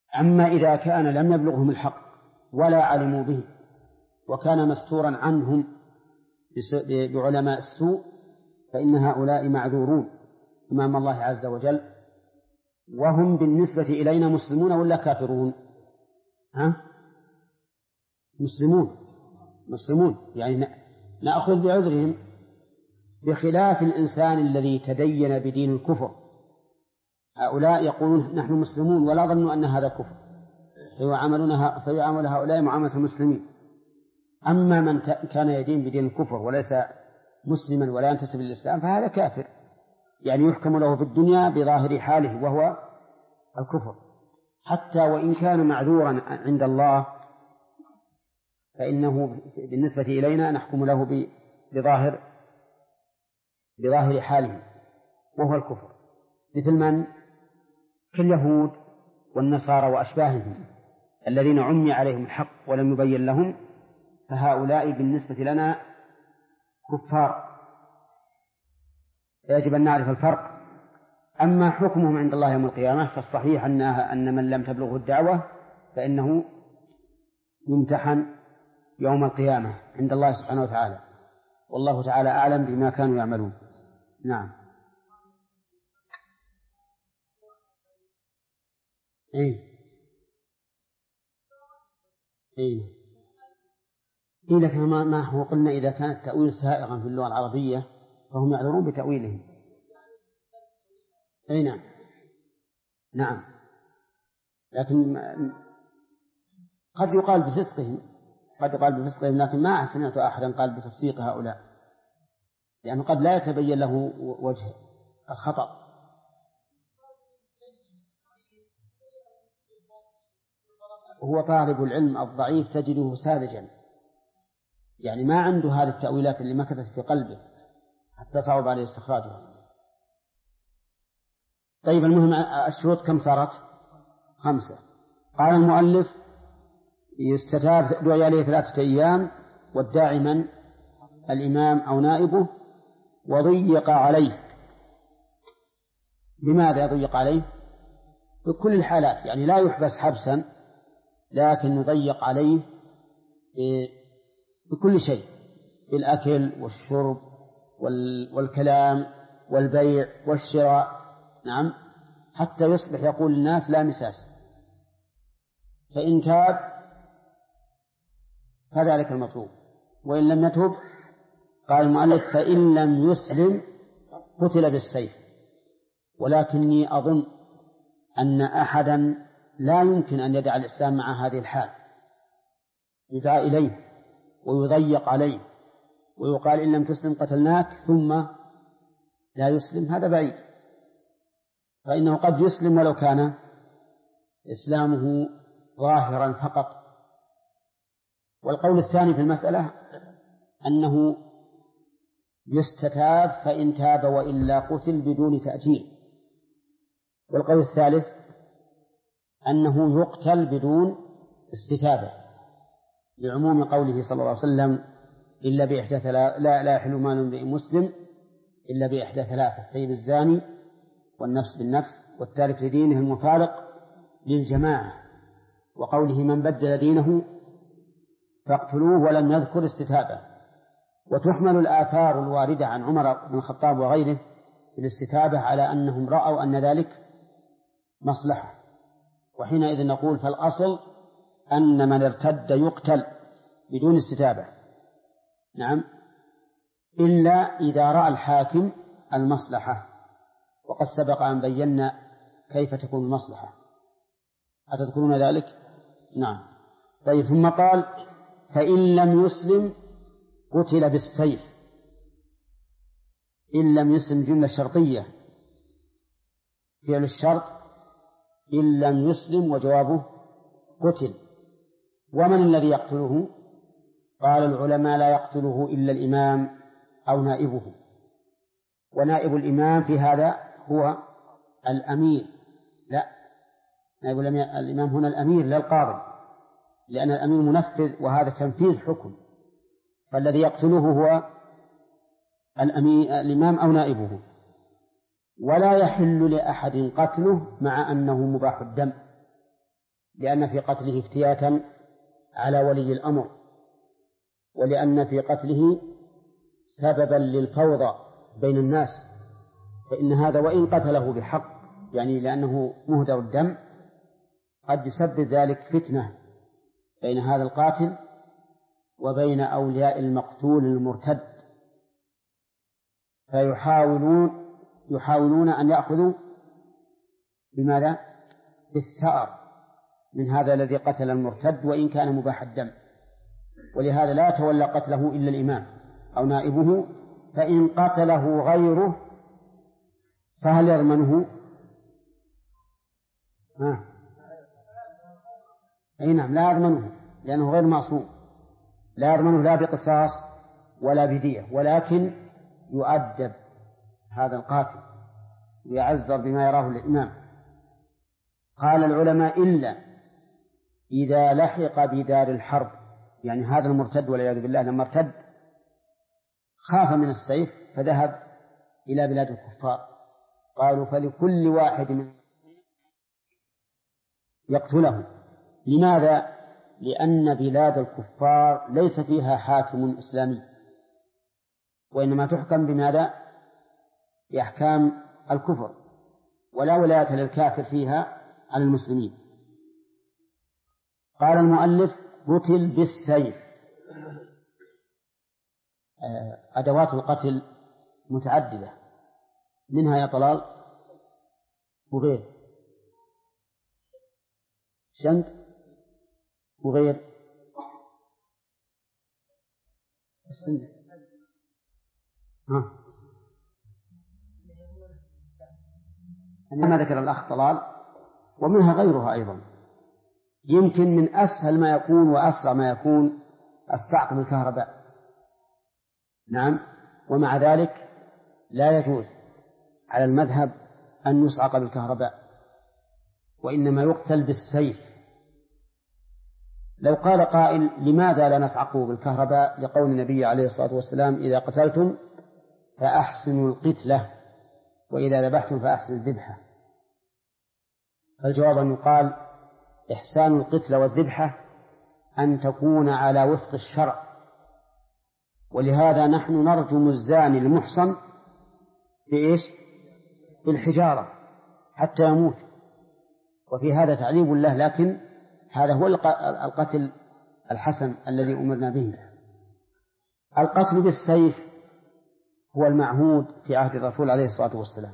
أما إذا كان لم يبلغهم الحق ولا علموا به وكان مستورا عنهم بعلماء السوء فإن هؤلاء معذورون أمام الله عز وجل، وهم بالنسبة إلينا مسلمون ولا كافرون؟ مسلمون يعني نأخذ بعذرهم، بخلاف الإنسان الذي تدين بدين الكفر. هؤلاء يقولون نحن مسلمون ولا ظنوا أن هذا كفر، فيعامل هؤلاء معاملة المسلمين. أما من كان يدين بدين الكفر وليس مسلما ولا ينتسب للإسلام فهذا كافر، يعني يحكم له في الدنيا بظاهر حاله وهو الكفر، حتى وإن كان معذورا عند الله فإنه بالنسبة إلينا نحكم له بظاهر حاله وهو الكفر، مثل من؟ كاليهود والنصارى وأشباههم الذين عمي عليهم الحق ولم يبين لهم، فهؤلاء بالنسبة لنا كفار، يجب أن نعرف الفرق. أما حكمهم عند الله يوم القيامة فالصحيح أن من لم تبلغه الدعوة فإنه يمتحن يوم القيامة عند الله سبحانه وتعالى، والله تعالى أعلم بما كانوا يعملون. نعم. لكن ما هو قلنا إذا كان التأويل سائغا في اللغة العربية فهم يعذرون بتأويلهم. نعم. لكن قد يقال بفسقهم لكن ما سمعت أحدا قال بتفسيق هؤلاء، لأنه قد لا يتبين له وجه الخطأ. هو طالب العلم الضعيف تجده ساذجا، يعني ما عنده هذه التأويلات اللي مكثت في قلبه حتى صعب عليه استخراجها. طيب، المهم الشروط كم صارت؟ 5. قال المؤلف يستتاب دعي عليه 3 أيام، والداعي من؟ الإمام أو نائبه، وضيق عليه. لماذا يضيق عليه؟ بكل الحالات، يعني لا يحبس حبسا، لكن يضيق عليه بكل شيء، بالأكل والشرب والكلام والبيع والشراء. نعم، حتى يصبح يقول الناس لا مساس. فإن تاب فذلك المطلوب، وإن لم يتب قال المؤلف فإن لم يسلم قتل بالسيف. ولكني أظن أن أحدا لا يمكن أن يدع الإسلام مع هذه الحال، يدعى إليه ويضيق عليه ويقال إن لم تسلم قتلناك ثم لا يسلم، هذا بعيد، فإنه قد يسلم ولو كان إسلامه ظاهرا فقط. والقول الثاني في المسألة أنه يستتاب فإن تاب وإلا قتل بدون تأجيل. والقول الثالث أنه يقتل بدون استتابة، لعموم قوله صلى الله عليه وسلم إلا بإحدى لا يحل مال امرئ مسلم إلا بإحدى 3: الثيب الزاني والنفس بالنفس والتارك لدينه المفارق للجماعة، وقوله من بدل دينه فاقتلوه، ولم يذكر استتابة. وتحمل الآثار الواردة عن عمر بن الخطاب وغيره بالاستتابة على أنهم رأوا أن ذلك مصلحة، وحينئذ نقول فالأصل أن من ارتد يقتل بدون استتابة. نعم، إلا إذا رأى الحاكم المصلحة، وقد سبق أن بينا كيف تكون المصلحة، أتذكرون ذلك؟ نعم. طيب، ثم قال فإن لم يسلم قتل بالسيف. إن لم يسلم جملة شرطية، فعل الشرط إن لم يسلم، وجوابه قتل. ومن الذي يقتله؟ قال العلماء لا يقتله إلا الإمام أو نائبه، ونائب الإمام في هذا هو الأمير. لا، نائب الإمام هنا الأمير لا القاضي، لأن الأمير منفذ وهذا تنفيذ حكم، فالذي يقتله هو الإمام أو نائبه. ولا يحل لأحد قتله مع أنه مباح الدم، لأن في قتله افتياتا على ولي الأمر، ولأن في قتله سببا للفوضى بين الناس، فإن هذا وإن قتله بحق يعني لأنه مهدر الدم قد يسبب ذلك فتنة بين هذا القاتل وبين أولياء المقتول المرتد، فيحاولون أن يأخذوا بماذا؟ بالثأر من هذا الذي قتل المرتد وإن كان مباح الدم، ولهذا لا يتولى قتله إلا الإمام أو نائبه، فإن قتله غيره فهل يضمنه؟ أي نعم، لا يضمنه لأنه غير معصوم، لا يضمنه لا بقصاص ولا بدية، ولكن يؤدب هذا القاتل ويعذر بما يراه الإمام. قال العلماء إلا إذا لحق بدار الحرب، يعني هذا المرتد والعياذ بالله لما ارتد خاف من السيف فذهب إلى بلاد الكفار، قالوا فلكل واحد من يقتله. لماذا؟ لأن بلاد الكفار ليس فيها حاكم إسلامي، وإنما تحكم بماذا؟ بأحكام الكفر، ولا ولاية للكافر فيها على المسلمين. قال المؤلف قتل بالسيف. أدوات القتل متعددة، منها يا طلال وغير شنق وغير ما ذكر الأخ طلال، ومنها غيرها أيضا. يمكن من أسهل ما يكون وأسرع ما يكون الصعق بالكهرباء، نعم، ومع ذلك لا يجوز على المذهب أن يصعق بالكهرباء، وإنما يقتل بالسيف. لو قال قائل لماذا لا نصعقه بالكهرباء؟ لقول النبي عليه الصلاة والسلام إذا قتلتم فأحسنوا القتلة وإذا ذبحتم فأحسنوا الذبحة. فالجواب أن يقال إحسان القتلة والذبحة أن تكون على وفق الشرع، ولهذا نحن نرجم الزاني المحصن بإيش؟ بالحجارة حتى يموت، وفي هذا تعذيب الله، لكن هذا هو القتل الحسن الذي أمرنا به. القتل بالسيف هو المعهود في عهد الرسول عليه الصلاة والسلام،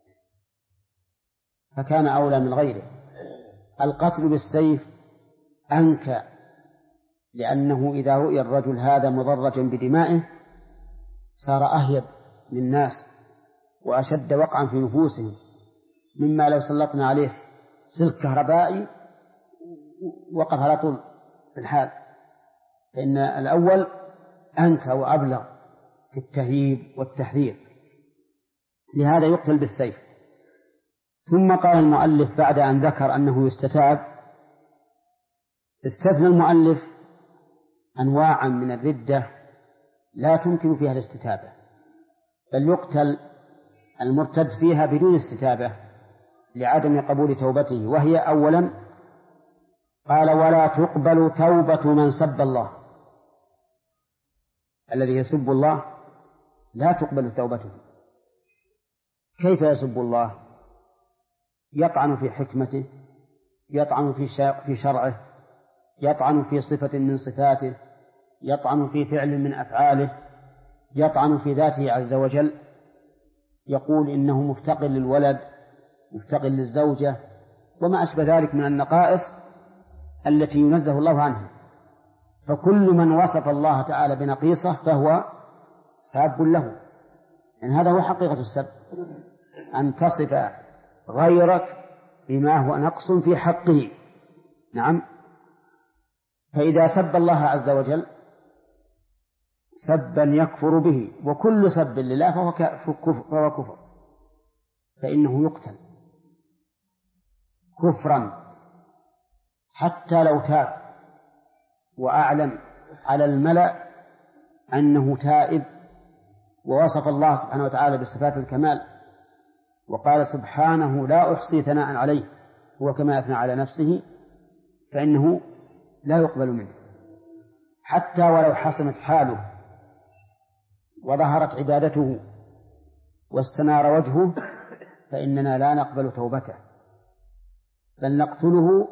فكان أولى من غيره. القتل بالسيف أنكى، لأنه إذا رؤي الرجل هذا مضرجا بدمائه صار أهيب للناس وأشد وقعا في نفوسهم مما لو سلطنا عليه سلك كهربائي وقف على طول في الحال، فإن الأول أنكى وأبلغ في التهييب والتحذير، لهذا يقتل بالسيف. ثم قال المؤلف بعد أن ذكر أنه يستتاب، استثنى المؤلف أنواعا من الردة لا تمكن فيها الاستتابة، بل يقتل المرتد فيها بدون استتابة لعدم قبول توبته، وهي أولا قال ولا تقبل توبة من سب الله. الذي يسب الله لا تقبل توبته. كيف يسب الله؟ يطعن في حكمته، يطعن في شرعه، يطعن في صفة من صفاته، يطعن في فعل من أفعاله، يطعن في ذاته عز وجل، يقول إنه مفتقر للولد، مفتقر للزوجة، وما أشبه ذلك من النقائص التي ينزه الله عنها. فكل من وصف الله تعالى بنقيصة فهو ساب له، يعني هذا هو حقيقة السب، أن تصف غيرك بما هو نقص في حقه. نعم. فإذا سب الله عز وجل سبا يكفر به، وكل سب لله فهو كفر، فإنه يقتل كفرا حتى لو تاب وأعلن على الملأ أنه تائب ووصف الله سبحانه وتعالى بصفات الكمال وقال سبحانه لا أحصي ثناء عليه هو كما أثنى على نفسه، فإنه لا يقبل منه، حتى ولو حسنت حاله وظهرت عبادته واستنار وجهه فإننا لا نقبل توبته، بل نقتله،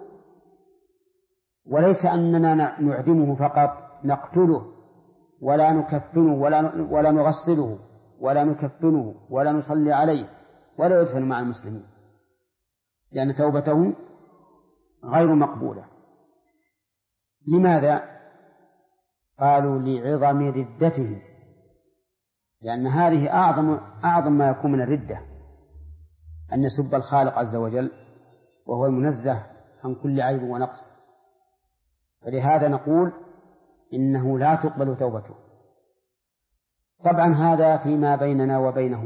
وليس أننا نعدمه فقط، نقتله ولا نكفنه ولا نغسله ولا نكفنه ولا نصلي عليه ولا يدفن مع المسلمين، لأن توبته غير مقبولة. لماذا؟ قالوا لعظم ردته، لأن هذه أعظم ما يكون من الردة، أن يسب الخالق عز وجل وهو المنزه عن كل عيب ونقص، فلهذا نقول إنه لا تقبل توبته. طبعا هذا فيما بيننا وبينه،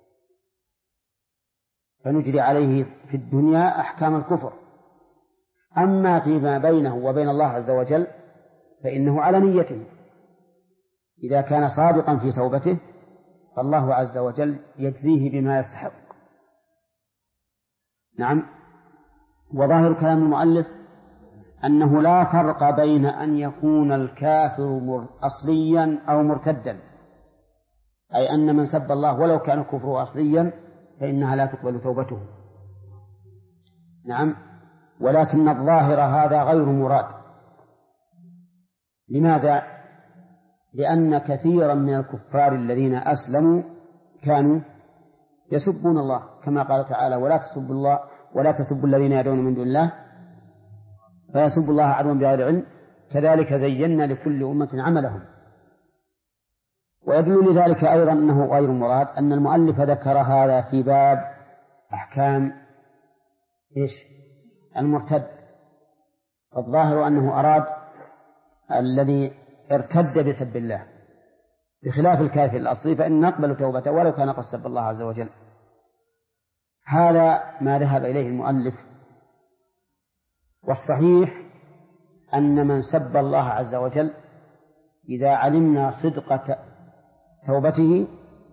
فنجري عليه في الدنيا أحكام الكفر، أما فيما بينه وبين الله عز وجل فإنه على نيته، إذا كان صادقا في توبته فالله عز وجل يجزيه بما يستحق. نعم. وظاهر كلام المؤلف أنه لا فرق بين أن يكون الكافر أصليا أو مرتدا، أي أن من سب الله ولو كان كفره أصليا فإنها لا تقبل توبته. نعم. ولكن الظاهر هذا غير مراد. لماذا؟ لأن كثيرا من الكفار الذين أسلموا كانوا يسبون الله، كما قال تعالى: ولا تسبوا الذين يدعون من دون الله فيسبوا الله عدوا بغير علم كذلك زينا لكل أمة عملهم. ويدل لذلك أيضا أنه غير مراد أن المؤلف ذكر هذا في باب أحكام المرتد، فالظاهر أنه أراد الذي ارتد بسب الله، بخلاف الكافر الأصلي فإن نقبل توبته ولو كان قد سب الله عز وجل. هذا ما ذهب إليه المؤلف. والصحيح أن من سب الله عز وجل إذا علمنا صدق توبته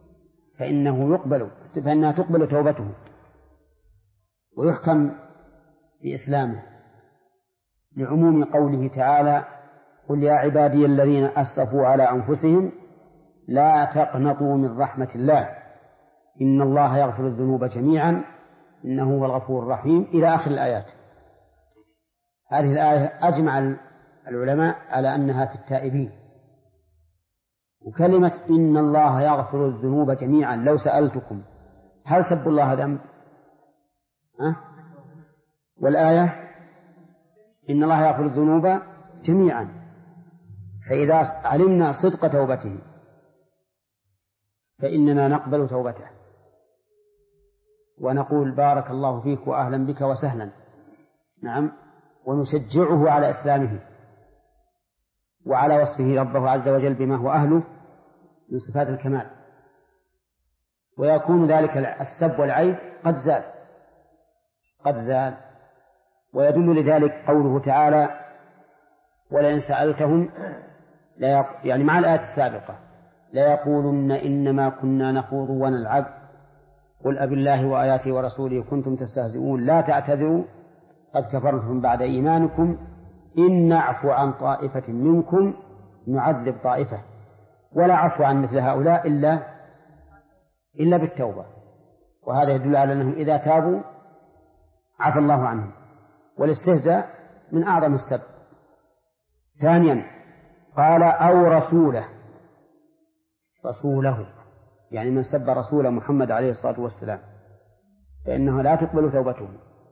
فإنها تقبل توبته ويحكم بإسلامه، لعموم قوله تعالى: قل يا عبادي الذين أسرفوا على أنفسهم لا تقنطوا من رحمة الله إن الله يغفر الذنوب جميعا إنه هو الغفور الرحيم، إلى آخر الآيات. هذه الآية أجمع العلماء على أنها في التائبين. وكلمة إن الله يغفر الذنوب جميعا، لو سألتكم هل سب الله ذنب؟ والآية إن الله يغفر الذنوب جميعا، فإذا علمنا صدق توبته فإننا نقبل توبته ونقول: بارك الله فيك وأهلا بك وسهلا. نعم. ونشجعه على إسلامه وعلى وصفه ربه عز وجل بما هو أهله من صفات الكمال، ويكون ذلك السب والعيب قد زال. ويدل لذلك قوله تعالى: ولئن سألتهم يعني مع الآية السابقة ليقولن إنما كنا نخوض ونلعب قل أبالله وآياته ورسوله كنتم تستهزئون لا تعتذروا قد كفرتم بعد إيمانكم إن نعفو عن طائفة منكم نعذب طائفة ولا عفو عن مثل هؤلاء إلا بالتوبة. وهذا يدل على أنهم إذا تابوا عفى الله عنهم. والاستهزاء من أعظم السب. ثانيا قال: أو رسوله، يعني من سب رسول محمد عليه الصلاة والسلام فإنه لا تقبل توبته،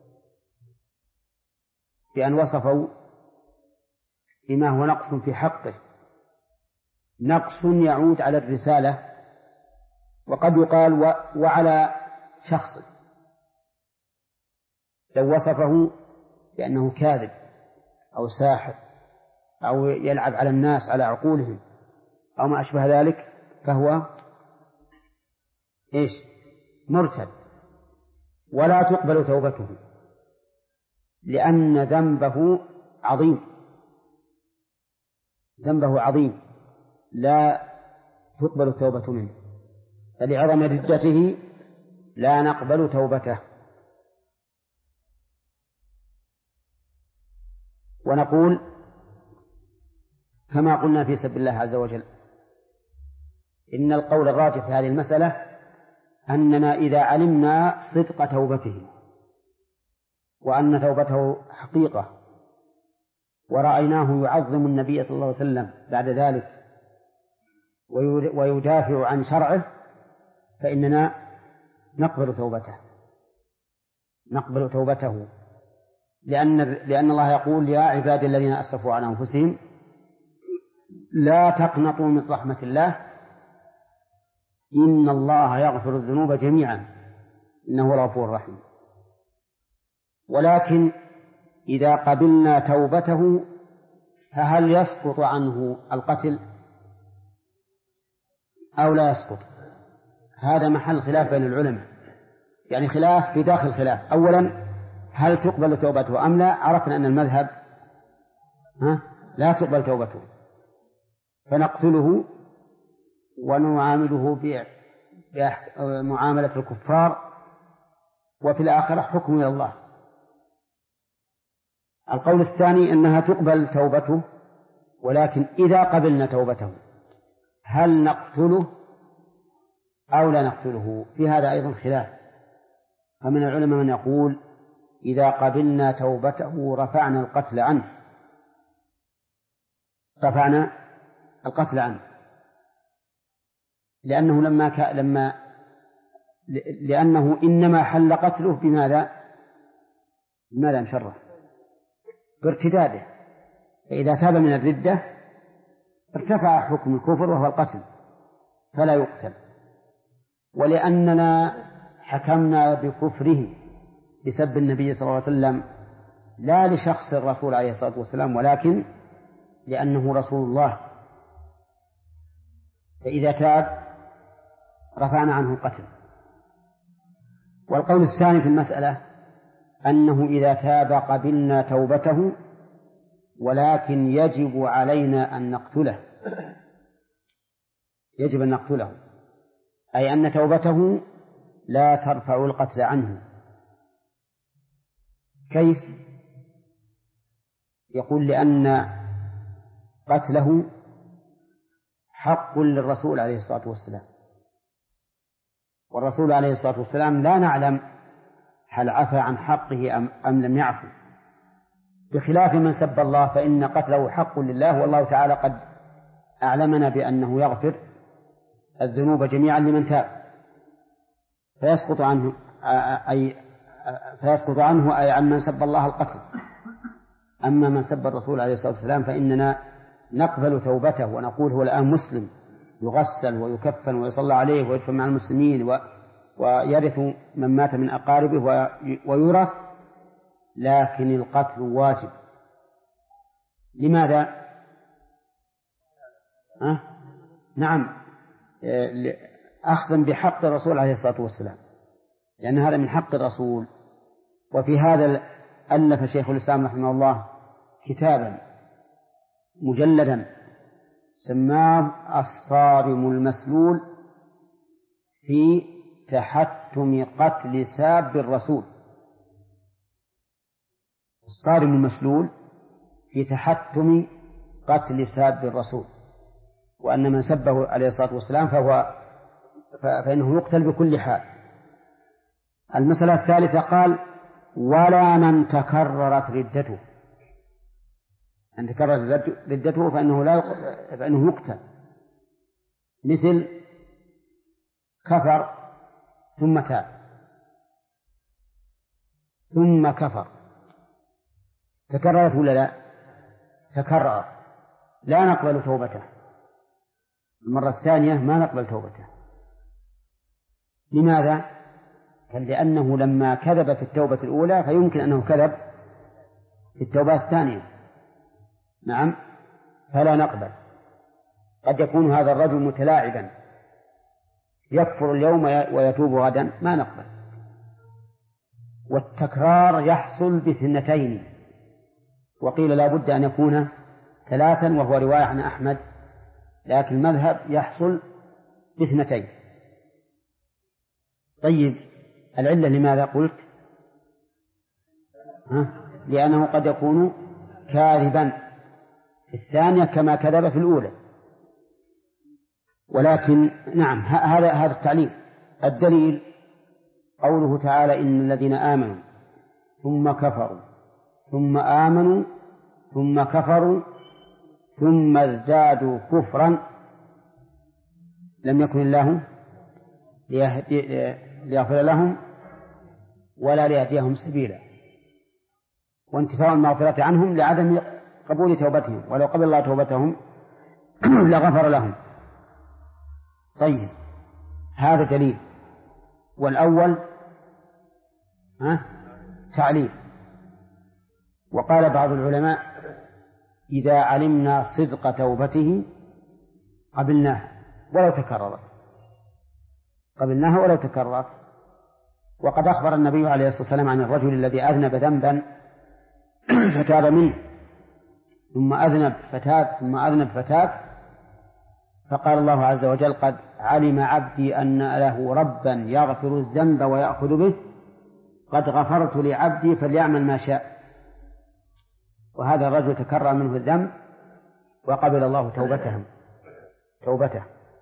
بأن وصفوا بما هو نقص في حقه، نقص يعود على الرسالة، وقد يقال وعلى شخصه، لو وصفه بأنه كاذب أو ساحر أو يلعب على الناس على عقولهم أو ما أشبه ذلك فهو مرتد ولا تقبل توبته، لأن ذنبه عظيم لا تقبل التوبة منه، فلعظم ردته لا نقبل توبته. ونقول كما قلنا في سب الله عز وجل إن القول الراجح في هذه المسألة أننا إذا علمنا صدق توبته وأن توبته حقيقة ورأيناه يعظم النبي صلى الله عليه وسلم بعد ذلك ويدافع عن شرعه فإننا نقبل توبته لأن الله يقول يا عبادي الذين أسرفوا على أنفسهم لا تقنطوا من رحمة الله إن الله يغفر الذنوب جميعا إنه غفور رحيم. ولكن إذا قبلنا توبته فهل يسقط عنه القتل أو لا يسقط؟ هذا محل خلاف بين العلماء، يعني خلاف في داخل خلاف. أولا هل تقبل توبته أم لا؟ عرفنا أن المذهب لا تقبل توبته فنقتله ونعامله بمعاملة الكفار وفي الآخرة حكم إلى الله. القول الثاني أنها تقبل توبته ولكن إذا قبلنا توبته هل نقتله أو لا نقتله؟ في هذا أيضا خلاف. فمن العلماء من يقول إذا قبلنا توبته رفعنا القتل عنه لأنه إنما حل قتله بماذا انشره؟ بارتداده. فإذا تاب من الردة ارتفع حكم الكفر وهو القتل فلا يقتل. ولأننا حكمنا بكفره بسب النبي صلى الله عليه وسلم لا لشخص الرسول عليه الصلاة والسلام ولكن لأنه رسول الله، فإذا تاب رفعنا عنه القتل. والقول الثاني في المسألة أنه إذا تاب قبلنا توبته ولكن يجب علينا أن نقتله، يجب أن نقتله، أي أن توبته لا ترفع القتل عنه. كيف؟ يقول لأن قتله حق للرسول عليه الصلاة والسلام، والرسول عليه الصلاة والسلام لا نعلم هل عفى عن حقه أم لم يعفو، بخلاف من سب الله فإن قتله حق لله، والله تعالى قد أعلمنا بأنه يغفر الذنوب جميعا لمن تاب فيسقط عنه أي عن من سب الله القتل. أما من سب الرسول عليه الصلاة والسلام فإننا نقبل توبته ونقول هو الآن مسلم يغسل ويكفن ويصلى عليه ويدفن مع المسلمين ويرث من مات من أقاربه ويورث، لكن القتل واجب. لماذا؟ نعم، أخذا بحق الرسول عليه الصلاة والسلام، لأن هذا من حق الرسول. وفي هذا ألف شيخ الإسلام رحمه الله كتابا مجلدا سماه الصارم المسلول في تحتم قتل ساب الرسول. الصارم المسلول في تحتم قتل ساب الرسول، وأن من سبه عليه الصلاة والسلام فإنه يقتل بكل حال. المسألة الثالثة قال ولا من تكررت ردته، أن تكررت ردته فإنه يقتل، مثل كفر ثم تاب ثم كفر، تكررت ولا لا؟ تكرر، لا نقبل توبته المرة الثانية، ما نقبل توبته. لماذا؟ لأنه لما كذب في التوبة الأولى فيمكن أنه كذب في التوبة الثانية، نعم، فلا نقبل. قد يكون هذا الرجل متلاعبا يكفر اليوم ويتوب غدا، ما نقبل. والتكرار يحصل باثنتين، وقيل لا بد أن يكون ثلاثا وهو رواية عن أحمد، لكن المذهب يحصل باثنتين. طيب العلة لماذا قلت؟ لأنه قد يكون كاذبا في الثانية كما كذب في الأولى. ولكن نعم هذا التعليل. الدليل قوله تعالى إن الذين آمنوا ثم كفروا ثم آمنوا ثم كفروا ثم ازدادوا كفرا لم يكن الله ليغفر لهم ولا ليهديهم سبيلا، وانتفاء المغفرة عنهم لعدم قبول توبتهم، ولو قبل الله توبتهم لغفر لهم. طيب هذا دليل. والأول تعليل. وقال بعض العلماء إذا علمنا صدق توبته قبلناها ولو تكررت. وقد أخبر النبي عليه الصلاة والسلام عن الرجل الذي أذنب ذنبا فتاب منه ثم أذنب فتاب فقال الله عز وجل قد علم عبدي أن له ربا يغفر الذنب ويأخذ به قد غفرت لعبدي فليعمل ما شاء. وهذا الرجل تكرر منه الذنب وقبل الله توبته.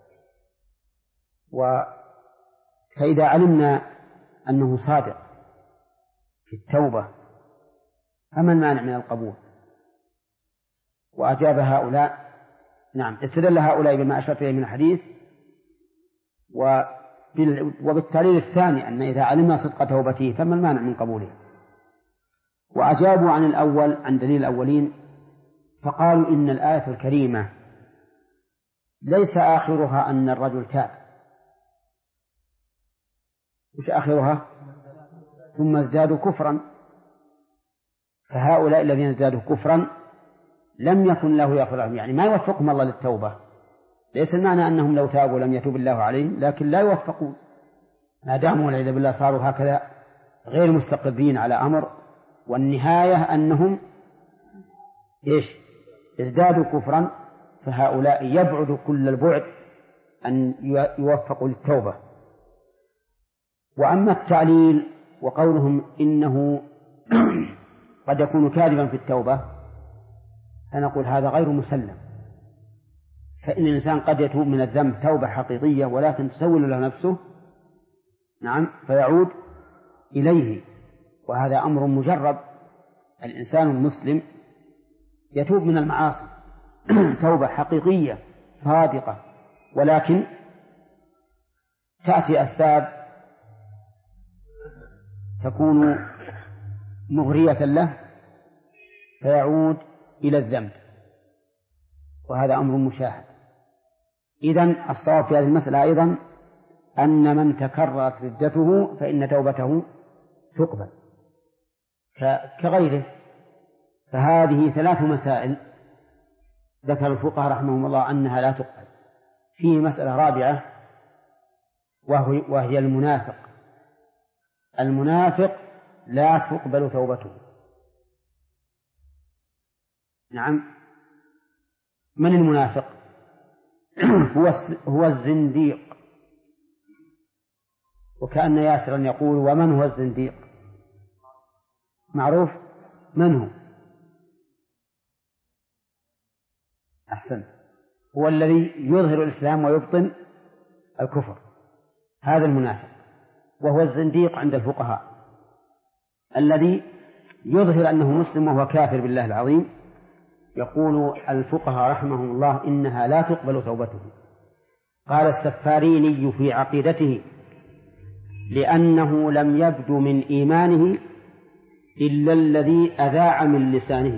فإذا علمنا أنه صادق في التوبة فما المانع من القبول؟ وأجاب هؤلاء استدل هؤلاء بما أشرت إليه من الحديث وبالتعليل الثاني أن إذا علمنا صدق توبته فما المانع من قبوله. وأجابوا عن الأول عن دليل الأولين فقالوا إن الآية الكريمة ليس آخرها أن الرجل تاب، وش آخرها؟ ثم ازدادوا كفرا. فهؤلاء الذين ازدادوا كفرا لم يكن له يغفر لهم، يعني ما يوفقهم الله للتوبة. ليس المعنى أنهم لو تابوا لم يتوب الله عليهم، لكن لا يوفقون ما داموا والعياذ بالله صاروا هكذا غير مستقرين على أمر، والنهاية أنهم ازدادوا كفرا. فهؤلاء يبعد كل البعد أن يوفقوا للتوبة. وأما التعليل وقولهم إنه قد يكون كاذبا في التوبة فنقول هذا غير مسلم. فإن الإنسان قد يتوب من الذنب توبة حقيقية ولكن تسول له نفسه فيعود إليه، وهذا أمر مجرب. الإنسان المسلم يتوب من المعاصي توبة حقيقية صادقة، ولكن تأتي أسباب تكون مغرية له فيعود إلى الذنب، وهذا أمر مشاهد. إذن الصواب في هذه المسألة أيضا أن من تكررت ردته فإن توبته تقبل كغيره. فهذه 3 مسائل ذكر الفقهاء رحمهم الله أنها لا تقبل. فيه مسألة رابعة وهي المنافق لا تقبل توبته. نعم، من المنافق؟ هو الزنديق. وكأن ياسرا يقول ومن هو الزنديق؟ معروف من هو؟ أحسنت، هو الذي يظهر الإسلام ويبطن الكفر، هذا المنافق. وهو الزنديق عند الفقهاء الذي يظهر أنه مسلم وهو كافر بالله العظيم. يقول الفقهاء رحمهم الله إنها لا تقبل توبته. قال السفاريني في عقيدته لأنه لم يبدو من إيمانه إلا الذي أذاع من لسانه.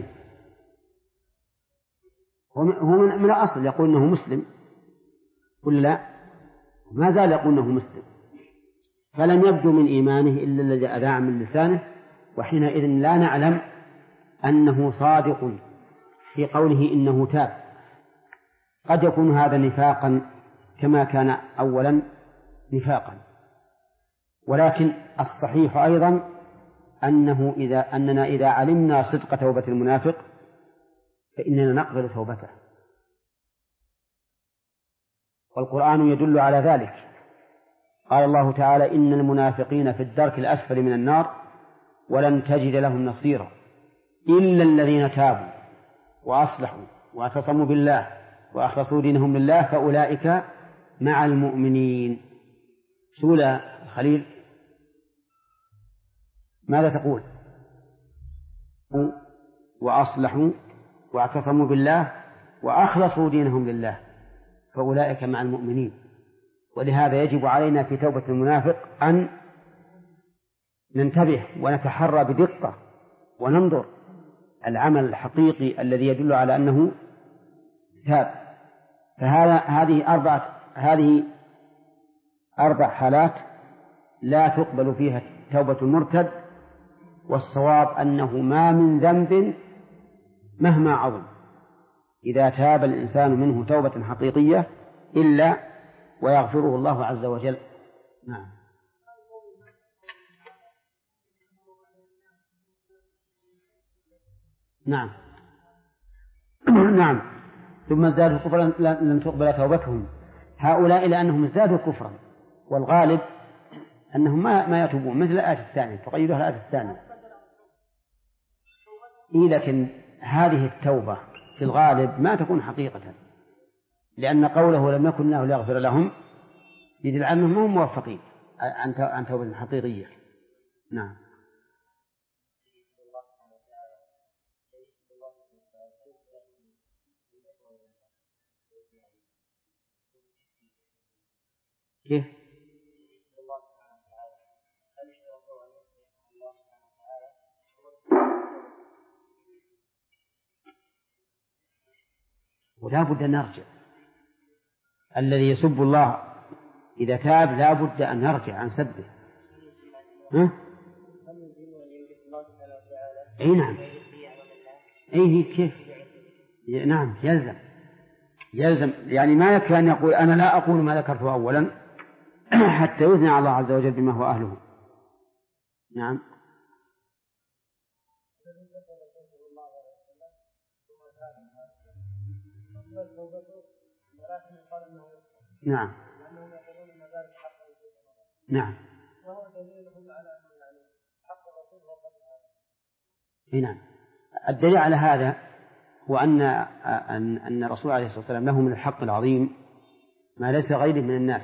هو من الأصل يقول أنه مسلم، قل لا، ما زال يقول أنه مسلم، فلم يبدو من إيمانه إلا الذي أذاع من لسانه. وحينئذ لا نعلم أنه صادق في قوله إنه تاب. قد يكون هذا نفاقا كما كان أولا نفاقا، ولكن الصحيح أيضا أننا إذا علمنا صدق توبة المنافق فإننا نقبل توبته، والقرآن يدل على ذلك. قال الله تعالى إن المنافقين في الدرك الأسفل من النار ولن تجد لهم نصيرا إلا الذين تابوا وأصلحوا واعتصموا بالله وأخلصوا دينهم لله فأولئك مع المؤمنين. سولة خليل ماذا تقول؟ وأصلحوا واعتصموا بالله وأخلصوا دينهم لله فأولئك مع المؤمنين. ولهذا يجب علينا في توبة المنافق أن ننتبه ونتحرى بدقة وننظر العمل الحقيقي الذي يدل على أنه تاب. هذه أربع حالات لا تقبل فيها توبة المرتد، والصواب أنه ما من ذنب مهما عظم إذا تاب الإنسان منه توبة حقيقية إلا ويغفره الله عز وجل. نعم. نعم. نعم. ثم ازدادوا كفرا لن تقبل توبتهم هؤلاء لأنهم ازدادوا كفرا، والغالب أنهم ما يتوبون، مثل الآية الثانية تقيدها الآية الثانية. لكن هذه التوبة في الغالب ما تكون حقيقة، لأن قوله لم يكن الله ليغفر لهم يدل على أنهم هم موفقين عن توبة حقيقية. نعم. كيف؟ ولا بد أن نرجع. الذي يسب الله إذا تاب لا بد أن يرجع عن سبه. أي نعم. أي كيف؟ نعم يلزم يعني ما يكفي أن يقول أنا لا أقول ما ذكرته أولا حتى يثني على الله عز وجل بما هو أهله. نعم. نعم. نعم. نعم. الدليل على هذا هو أن الرسول عليه الصلاة والسلام له من الحق العظيم ما ليس غيره من الناس،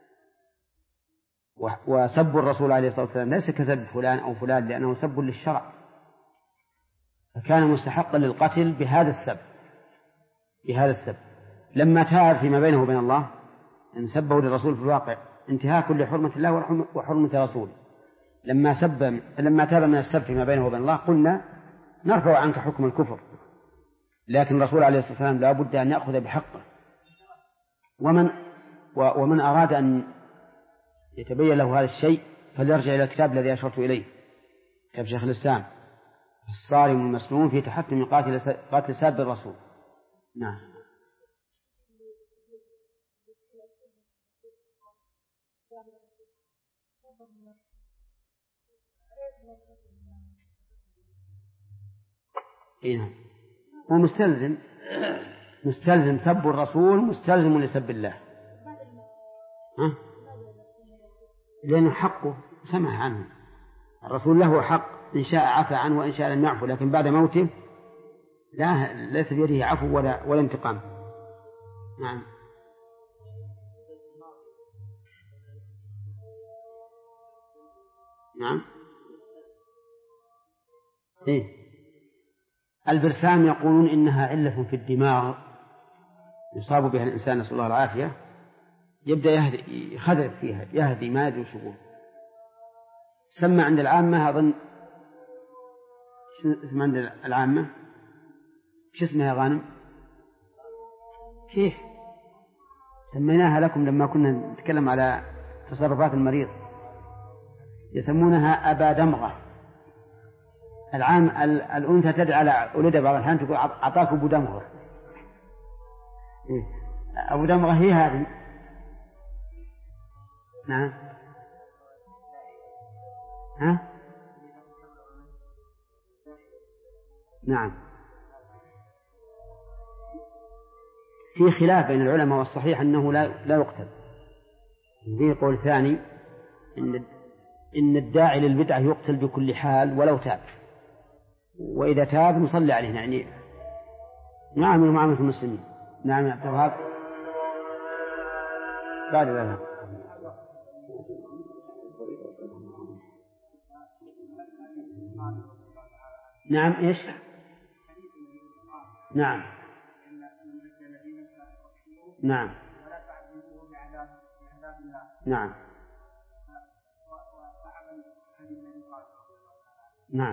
وسب الرسول عليه الصلاة والسلام ليس كسب فلان أو فلان لأنه سب للشرع، فكان مستحقا للقتل بهذا السب. لما تاب فيما بينه وبين الله أن سبه للرسول في الواقع انتهاك لحرمة الله وحرمة رسوله. لما تاب من السب فيما بينه وبين الله قلنا نرفع عنك حكم الكفر، لكن الرسول عليه الصلاة والسلام لا بد أن يأخذ بحقه. ومن أراد أن يتبين له هذا الشيء فليرجع إلى الكتاب الذي أشرت إليه، كتاب شيخ الإسلام الصارم المسلوم في تحتم قاتل ساب الرسول. نعم. نعم. هو مستلزم سب الرسول، مستلزم لسب الله، لأنه حقه سمح عنه. الرسول له حق إن شاء عفى عنه وإن شاء لم يعفو، لكن بعد موته ليس بيده عفو ولا انتقام. نعم. نعم. البرسام يقولون إنها علة في الدماغ يصاب بها الإنسان نسأل الله العافية، يبدأ يخدر فيها يهدي ما يدري شغول. سمى عند العامة أظن اسم عند العامة شو اسمها يا غانم؟ كيف سميناها لكم لما كنا نتكلم على تصرفات المريض؟ يسمونها أبا دمغة. الأنثى تدعى على ولدها بعض الأحيان تقول أعطاك أبو دمغة. أبو دمغة هي هذه. نعم. نعم. في خلاف بين العلماء، والصحيح أنه لا يقتل. في قول ثاني إن الداعي للبدعة يقتل بكل حال ولو تاب، وإذا تاب نصلي عليه. يعني نعم معاملة المسلمين. نعم يا عبد الوهاب بعد ذلك. نعم إيش؟ نعم نعم نعم نعم.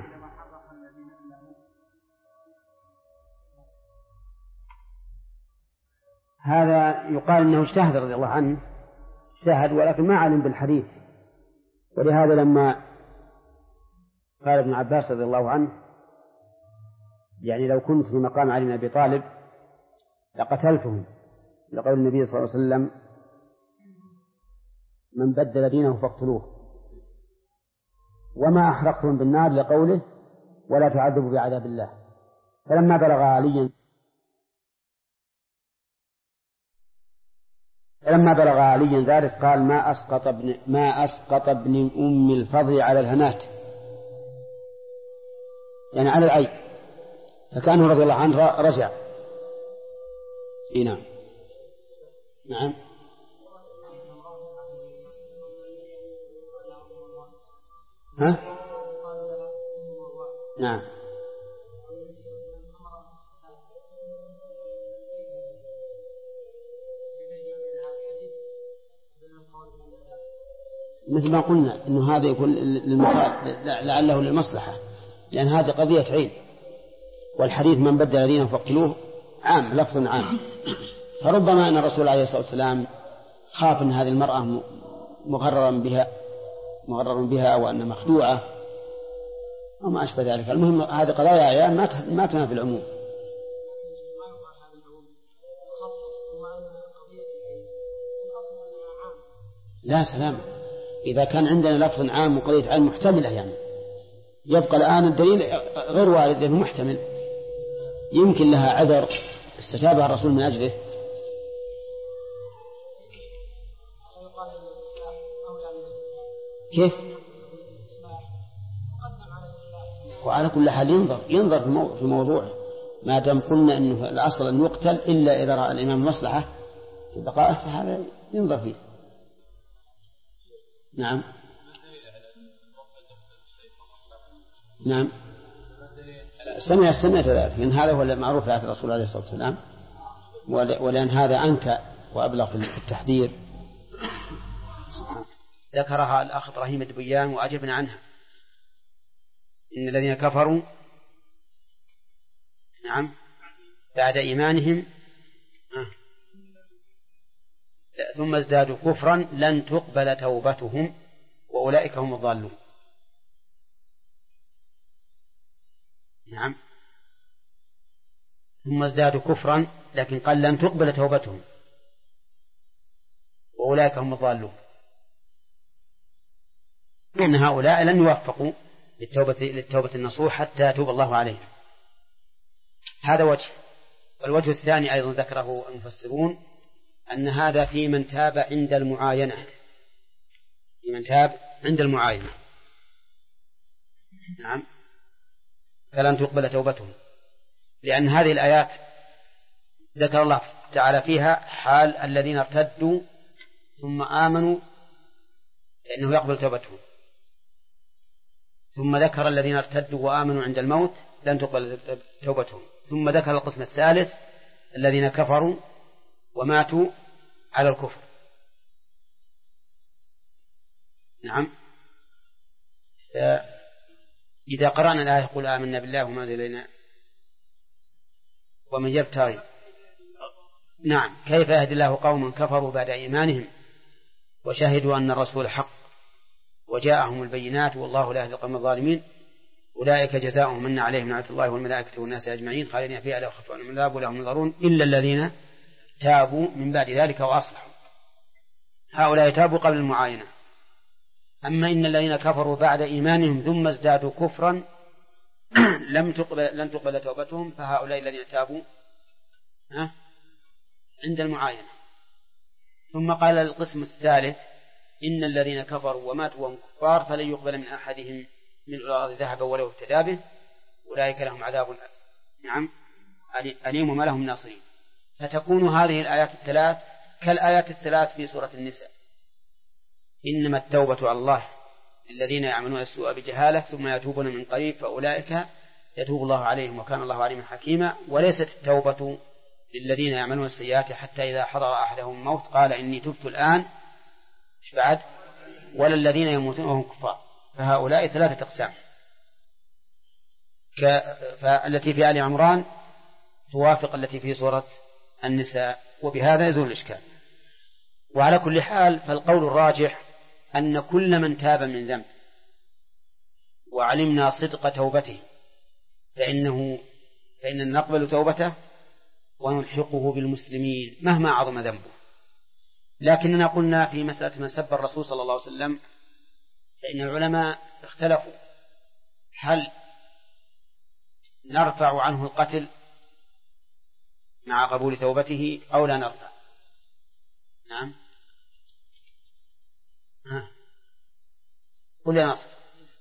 هذا يقال أنه اجتهد رضي الله عنه، اجتهد ولكن ما علم بالحديث، ولهذا لما قال ابن عباس رضي الله عنه يعني لو كنت في مقام علي بن أبي طالب لقتلتهم، لقول النبي صلى الله عليه وسلم من بدل دينه فاقتلوه، وما أحرقتهم بالنار لقوله ولا تعذبوا بعذاب الله. فلما بلغ علي ذلك قال ما أسقط ابن أم الفضل على الهنات، يعني على العيب، فكانه رضي الله عنه رجع. نعم نعم ها نعم مثل ما قلنا إنه هذا يكون لعله للمصلحة، لأن هذه قضية عين، والحديث من بدل دينه فاقتلوه عام، لفظ عام. فربما أن الرسول عليه الصلاة والسلام خاف أن هذه المرأة مغرر بها وأن مخدوعة وما أشبه ذلك. المهم هذه قضايا عيان ما تنافي العموم. لا سلام، إذا كان عندنا لفظ عام وقضية عام محتملة يعني يبقى الآن الدليل غير وارد لأنه محتمل، يمكن لها عذر استتابها الرسول من أجله. كيف؟ وعلى كل حال ينظر في موضوعه، ما دام قلنا أنه الأصل أن يقتل إلا إذا رأى الإمام مصلحة في بقائه فهذا ينظر فيه. نعم نعم سمعت ذلك، لأن هذا هو المعروف في عهد الرسول عليه الصلاة والسلام، ولأن هذا أنكى وأبلغ في التحذير. ذكرها الأخ إبراهيم الدبيان وأجبنا عنها. إن الذين كفروا نعم بعد إيمانهم ثم ازدادوا كفرا لن تقبل توبتهم وأولئك هم الضالون. نعم ثم ازدادوا كفرا، لكن قال لن تقبل توبتهم وأولئك هم الضالون، لأن هؤلاء لن يوفقوا للتوبة النصوح حتى يتوب الله عليهم. هذا وجه. والوجه الثاني أيضا ذكره المفسرون أن هذا في من تاب عند المعاينة، في من تاب عند المعاينة. نعم فلن تقبل توبتهم، لأن هذه الآيات ذكر الله تعالى فيها حال الذين ارتدوا ثم آمنوا لأنه يقبل توبتهم، ثم ذكر الذين ارتدوا وآمنوا عند الموت لن تقبل توبتهم، ثم ذكر القسم الثالث الذين كفروا وماتوا على الكفر. نعم إذا قرأنا الآية يقول آمنا بالله وما أنزل إلينا ومن يبتغي نعم كيف يهدي الله قوما كفروا بعد إيمانهم وشهدوا أن الرسول حق وجاءهم البينات والله لا يهدي القوم الظالمين أولئك جزاؤهم أن عليهم لعنة الله والملائكة والناس أجمعين خالدين فيها لا يخفف عنهم العذاب ولا هم ينظرون إلا الذين تابوا من بعد ذلك وأصلحوا. هؤلاء تابوا قبل المعاينة. أما إن الذين كفروا بعد إيمانهم ثم ازدادوا كفرا لن تقبل توبتهم، فهؤلاء الذين تابوا عند المعاينة. ثم قال القسم الثالث إن الذين كفروا وماتوا وهم كفار فلن يقبل من أحدهم من الأرض ذهبا ولو افتدى به أولئك لهم أليم وما لهم ناصرين. فتكون هذه الآيات الثلاث كالآيات الثلاث في سورة النساء: إنما التوبة على الله الذين يعملون السوء بجهالة ثم يتوبون من قريب فأولئك يتوب الله عليهم وكان الله عليما حكيما. وليست التوبة للذين يعملون السيئات حتى إذا حضر أحدهم الموت قال إني تبت الآن بعد، ولا الذين يموتون وهم كفار، فهؤلاء ثلاثة أقسام. فالتي في آل عمران توافق التي في سورة النساء، وبهذا يزول الإشكال. وعلى كل حال فالقول الراجح أن كل من تاب من ذنب وعلمنا صدق توبته فإننا نقبل توبته ونلحقه بالمسلمين مهما عظم ذنبه. لكننا قلنا في مسألة من سب الرسول صلى الله عليه وسلم فإن العلماء اختلفوا هل نرفع عنه القتل مع قبول توبته أو لا نرفع. نعم قل يا نصر.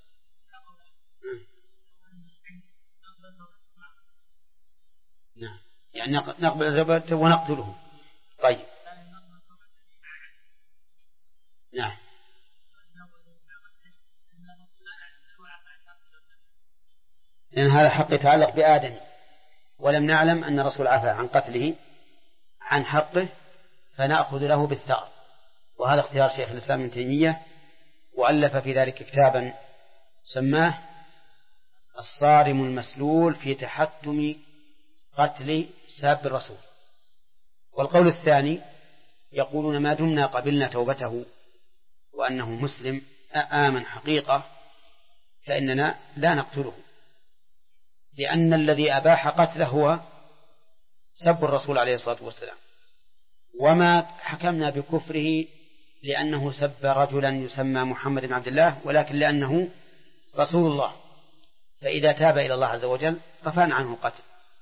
نعم يعني نقبل الربا ونقتله. طيب نعم لأن هذا حق يتعلق بآدم، ولم نعلم أن الرسول عفى عن قتله عن حقه فنأخذ له بالثأر. وهذا اختيار شيخ الإسلام ابن تيمية، وألف في ذلك كتابا سماه الصارم المسلول في تحتم قتل ساب الرسول. والقول الثاني يقولون ما دمنا قبلنا توبته وأنه مسلم آمن حقيقة فإننا لا نقتله، لأن الذي أباح قتله هو سب الرسول عليه الصلاة والسلام، وما حكمنا بكفره لأنه سب رجلا يسمى محمد بن عبد الله، ولكن لأنه رسول الله، فإذا تاب إلى الله عز وجل رفعنا عنه القتل.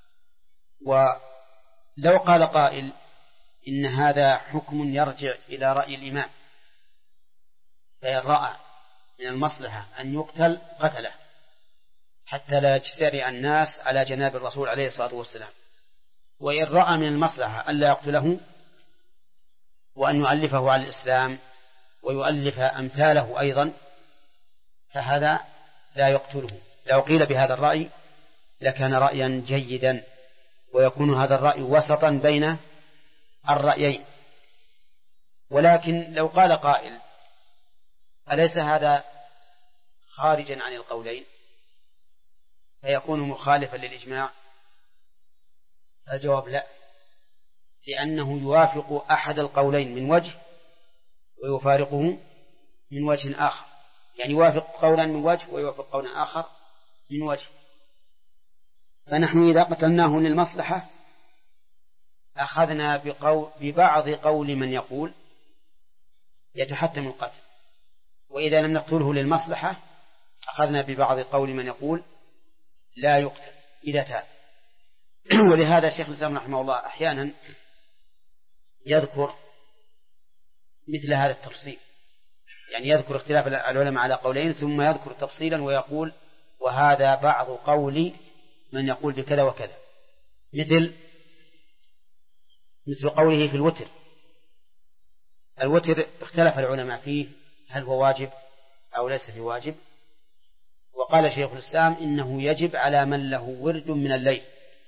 ولو قال قائل إن هذا حكم يرجع إلى رأي الإمام، فإن رأى من المصلحة أن يقتل قتله حتى لا يجترئ الناس على جناب الرسول عليه الصلاة والسلام، وإن رأى من المصلحة ألا يقتله وأن يؤلفه على الإسلام ويؤلف أمثاله أيضا فهذا لا يقتله. لو قيل بهذا الرأي لكان رأيا جيدا، ويكون هذا الرأي وسطا بين الرأيين. ولكن لو قال قائل أليس هذا خارجا عن القولين فيكون مخالفا للإجماع؟ الجواب لا، لأنه يوافق أحد القولين من وجه ويفارقه من وجه آخر، يعني يوافق قولا من وجه ويوافق قولا آخر من وجه. فنحن إذا قتلناه للمصلحة أخذنا ببعض قول من يقول يتحتم القتل، وإذا لم نقتله للمصلحة أخذنا ببعض قول من يقول لا يقتل إذا تاب. ولهذا الشيخ الإسلام رحمه الله أحيانا يذكر مثل هذا التفصيل، يعني يذكر اختلاف العلماء على قولين ثم يذكر تفصيلا ويقول وهذا بعض قول من يقول بكذا وكذا، مثل قوله في الوتر. الوتر اختلف العلماء فيه هل هو واجب أو ليس في واجب، وقال شيخ الإسلام إنه يجب على من له ورد من الليل،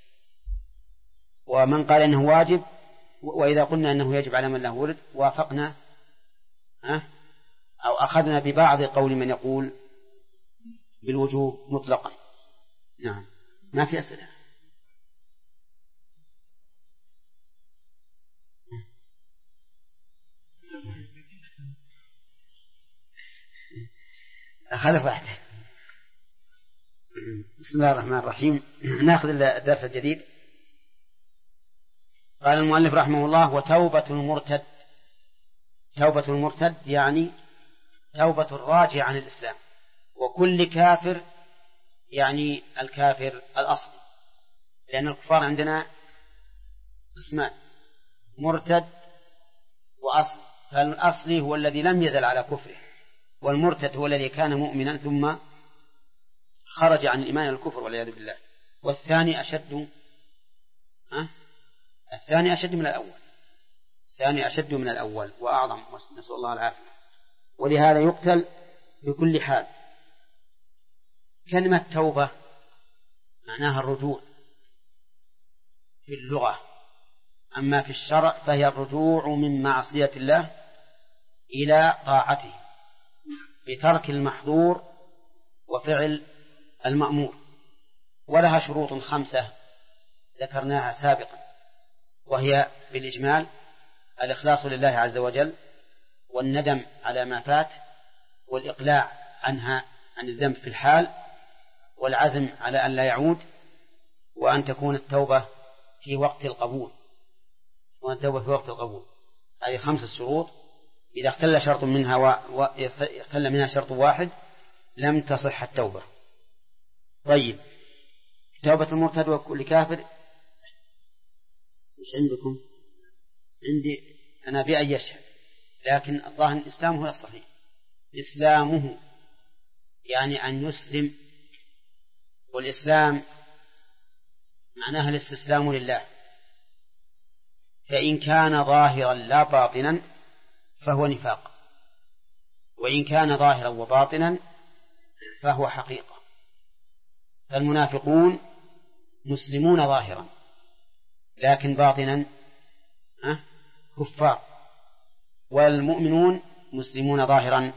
ومن قال إنه واجب. وإذا قلنا أنه يجب على من له ورد وافقنا أو أخذنا ببعض قول من يقول بالوجوب مطلقا. نعم ما في أسئلة. خلف واحد. بسم الله الرحمن الرحيم. نأخذ الدرس الجديد. قال المؤلف رحمه الله وتوبة المرتد. توبة المرتد يعني توبة الراجع عن الإسلام، وكل كافر يعني الكافر الأصلي، لأن الكفار عندنا قسمان مرتد وأصلي، فالأصلي هو الذي لم يزل على كفره، والمرتد هو الذي كان مؤمنا ثم خرج عن الإيمان الكفر والعياذ بالله. والثاني أشد الثاني أشد من الأول، الثاني أشد من الأول وأعظم، نسأل الله العافية. ولهذا يقتل بكل حال. كلمة توبة معناها الرجوع في اللغة، أما في الشرع فهي الرجوع من معصية الله إلى طاعته بترك المحظور وفعل المأمور. ولها شروط 5 ذكرناها سابقا، وهي بالإجمال الإخلاص لله عز وجل، والندم على ما فات، والإقلاع عنها عن الذنب في الحال، والعزم على أن لا يعود، وأن تكون التوبة في وقت القبول، هذه 5 شروط. إذا اختل شرط منها اختل منها شرط واحد لم تصح التوبة. طيب، توبة المرتد وكل كافر مش عندكم؟ عندي أنا بأن يشهد، لكن الظاهر إسلامه يصطحي. إسلامه يعني أن يسلم، والإسلام معناها الاستسلام لله، فإن كان ظاهرا لا باطنا فهو نفاق، وإن كان ظاهرا وباطنا فهو حقيقة. فالمنافقون مسلمون ظاهرا لكن باطنا كفار، والمؤمنون مسلمون ظاهرا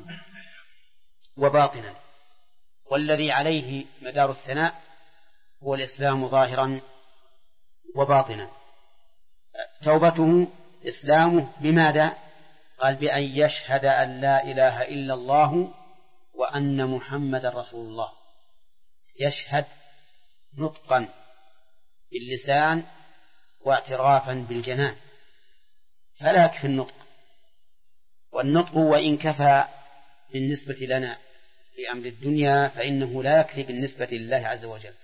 وباطنا، والذي عليه مدار الثناء هو الإسلام ظاهرا وباطنا. توبته إسلامه بماذا؟ قال بأن يشهد أن لا إله إلا الله وأن محمد رسول الله. يشهد نطقا باللسان واعترافا بالجنان، فلا يكفي النطق، والنطق وإن كفى بالنسبة لنا في أمر الدنيا فإنه لا يكفي بالنسبة لله عز وجل.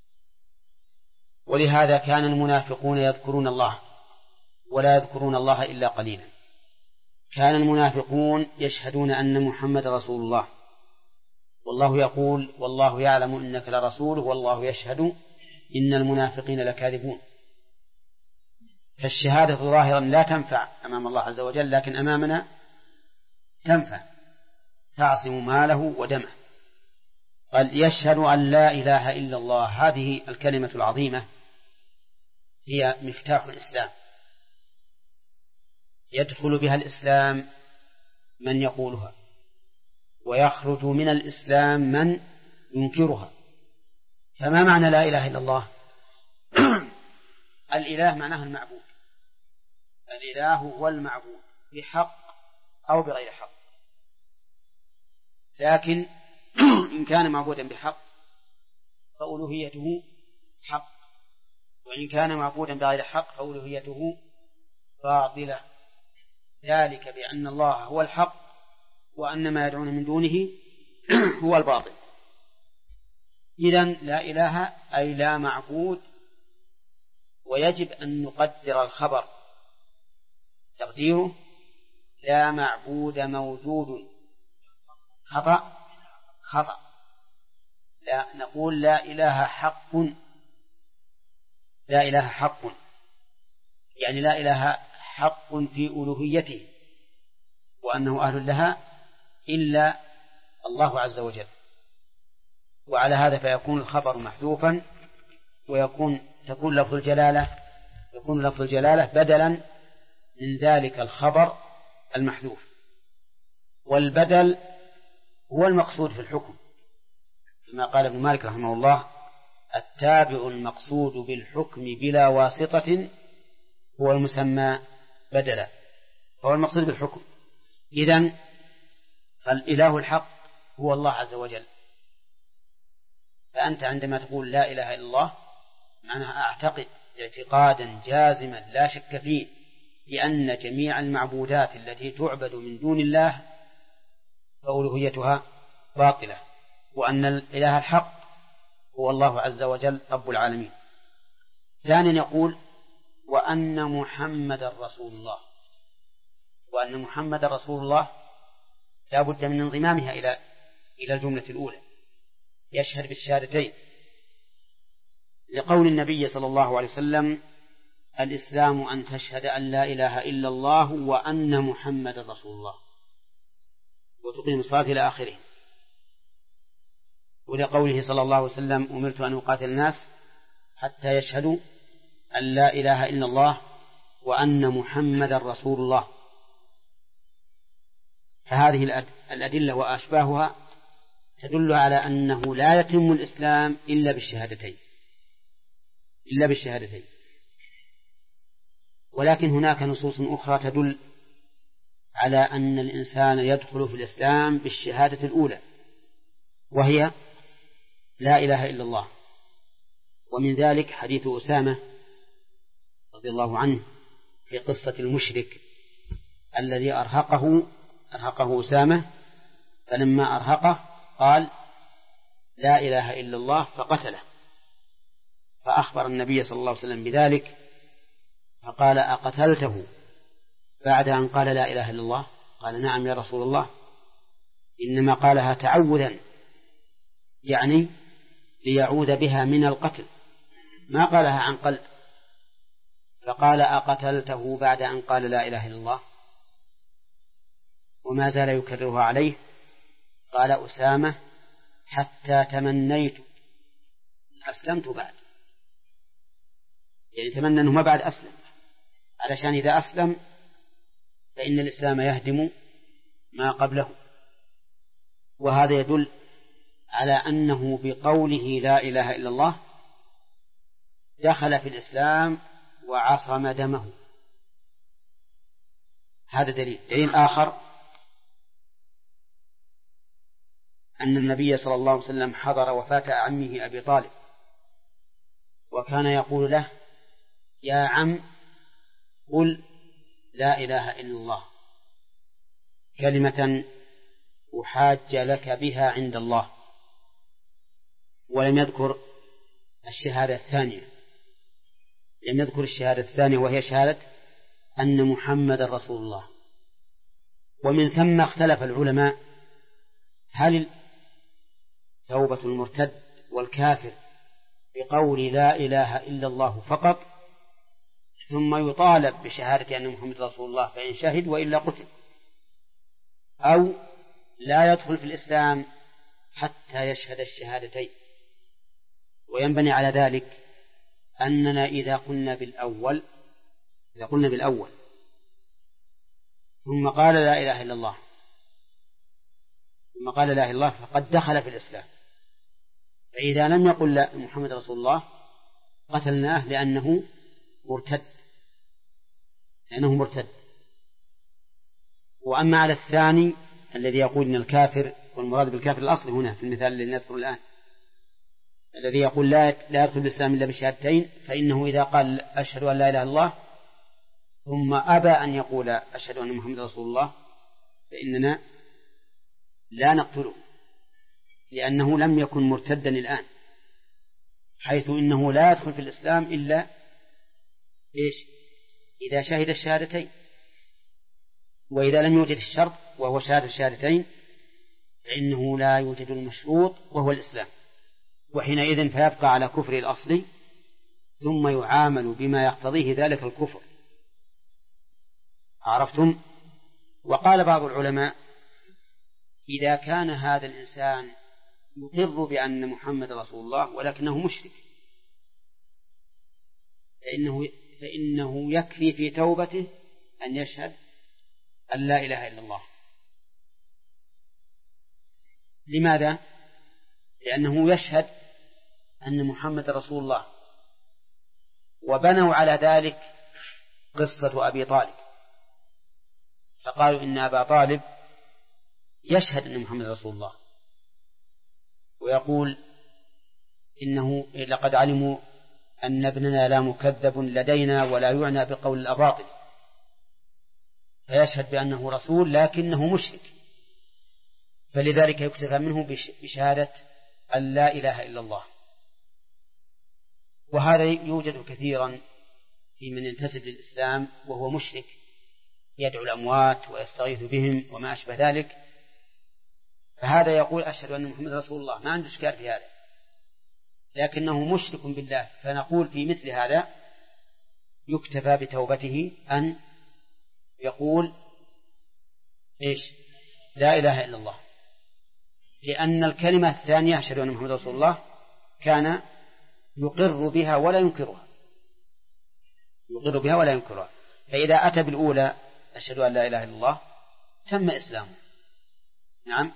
ولهذا كان المنافقون يذكرون الله ولا يذكرون الله إلا قليلا. كان المنافقون يشهدون أن محمد رسول الله، والله يقول والله يعلم إنك لرسوله والله يشهد إن المنافقين لكاذبون. فالشهادة ظاهرا لا تنفع أمام الله عز وجل، لكن أمامنا تنفع، تعصم ماله ودمه. قال يشهد أن لا إله إلا الله، هذه الكلمة العظيمة هي مفتاح الإسلام، يدخل بها الإسلام من يقولها، ويخرج من الإسلام من ينكرها. فما معنى لا إله إلا الله؟ الإله معناه المعبود، الإله هو المعبود بحق أو بغير حق، لكن إن كان معبودا بحق فألوهيته حق، وإن كان معبودا بغير حق فألوهيته باطلة، ذلك بأن الله هو الحق وأن ما يدعون من دونه هو الباطل. إذن لا إله أي لا معبود، ويجب أن نقدر الخبر تقديره لا معبود موجود. خطأ، لا نقول لا إله حق، لا إله حق يعني لا إله حق في ألوهيته وأنه أهل لها إلا الله عز وجل. وعلى هذا فيكون الخبر محذوفا، تكون لفظ الجلالة بدلا من ذلك الخبر المحذوف، والبدل هو المقصود في الحكم، كما قال ابن مالك رحمه الله: التابع المقصود بالحكم بلا واسطة هو المسمى بدلا، هو المقصود بالحكم. إذن فالإله الحق هو الله عز وجل. فأنت عندما تقول لا إله إلا الله معناها أعتقد اعتقادا جازما لا شك فيه بأن جميع المعبودات التي تعبد من دون الله فألوهيتها باطلة، وأن الإله الحق هو الله عز وجل رب العالمين. ثانيا يقول: وأن محمد رسول الله. وأن محمد رسول الله لا بد من انضمامها إلى الجملة الأولى، يشهد بالشهادتين. لقول النبي صلى الله عليه وسلم: الإسلام أن تشهد أن لا إله إلا الله وأن محمد رسول الله وتقيم الصلاة إلى آخره. ولقوله صلى الله عليه وسلم: أمرت أن أقاتل الناس حتى يشهدوا أن لا إله إلا الله وأن محمد رسول الله. فهذه الأدلة وأشباهها تدل على أنه لا يتم الإسلام إلا بالشهادتين. ولكن هناك نصوص أخرى تدل على أن الإنسان يدخل في الإسلام بالشهادة الأولى، وهي لا إله إلا الله. ومن ذلك حديث أسامة رضي الله عنه في قصة المشرك الذي أرهقه أسامة، فلما أرهقه قال: لا إله إلا الله، فقتله. فأخبر النبي صلى الله عليه وسلم بذلك فقال: أقتلته بعد أن قال لا إله إلا الله؟ قال: نعم يا رسول الله، إنما قالها تعوذا، يعني ليعوذ بها من القتل، ما قالها عن قلب. فقال: أقتلته بعد أن قال لا إله إلا الله؟ وما زال يكررها عليه. قال أسامة: حتى تمنيت أسلمت بعد، يعني تمنى أنه ما بعد أسلم، علشان إذا أسلم فإن الإسلام يهدم ما قبله. وهذا يدل على أنه بقوله لا إله إلا الله دخل في الإسلام وعصم دمه. هذا دليل آخر أن النبي صلى الله عليه وسلم حضر وفاة عمه أبي طالب، وكان يقول له: يا عم، قل لا إله إلا الله، كلمة أحاج لك بها عند الله. ولم يذكر الشهادة الثانية، وهي شهادة أن محمد رسول الله. ومن ثم اختلف العلماء: هل توبة المرتد والكافر بقول لا إله إلا الله فقط، ثم يطالب بشهادة أن محمد رسول الله فإن شهد وإلا قتل، أو لا يدخل في الإسلام حتى يشهد الشهادتين؟ وينبني على ذلك أننا إذا قلنا بالأول ثم قال لا إله إلا الله فقد دخل في الإسلام. فإذا لم يقل لا محمد رسول الله قتلناه لأنه مرتد. وأما على الثاني الذي يقول إن الكافر، والمراد بالكافر الأصل هنا في المثال الذي نذكره الآن، الذي يقول لا يدخل الإسلام إلا بشهادتين، فإنه إذا قال أشهد أن لا إله إلا الله ثم أبى أن يقول أشهد أن محمد رسول الله فإننا لا نقتله، لأنه لم يكن مرتدا الآن، حيث إنه لا يدخل في الإسلام إلا إذا شهد الشهادتين. وإذا لم يوجد الشرط وهو شهادة الشهادتين فإنه لا يوجد المشروط وهو الإسلام، وحينئذ فيبقى على كفر الأصل ثم يعامل بما يقتضيه ذلك الكفر. عرفتم؟ وقال بعض العلماء: إذا كان هذا الإنسان يقر بأن محمد رسول الله ولكنه مشرك، فإنه يكفي في توبته أن يشهد أن لا إله إلا الله. لماذا؟ لأنه يشهد أن محمد رسول الله. وبنوا على ذلك قصة أبي طالب، فقالوا إن أبا طالب يشهد أن محمد رسول الله، ويقول إنه لقد علموا أن ابننا لا مكذب لدينا ولا يعنى بقول الأباطل، فيشهد بأنه رسول لكنه مشرك، فلذلك يكتفى منه بشهادة أن لا إله إلا الله. وهذا يوجد كثيرا في من ينتسب للإسلام وهو مشرك، يدعو الأموات ويستغيث بهم وما أشبه ذلك، فهذا يقول أشهد أن محمد رسول الله، ما عنده إشكال في هذا، لكنه مشرك بالله، فنقول في مثل هذا يكتفى بتوبته أن يقول إيش؟ لا إله إلا الله، لأن الكلمة الثانية أشهد أن محمد رسول الله كان يقر بها ولا ينكرها، يقر بها ولا ينكرها، فإذا أتى بالأولى أشهد أن لا إله إلا الله تم إسلامه. نعم.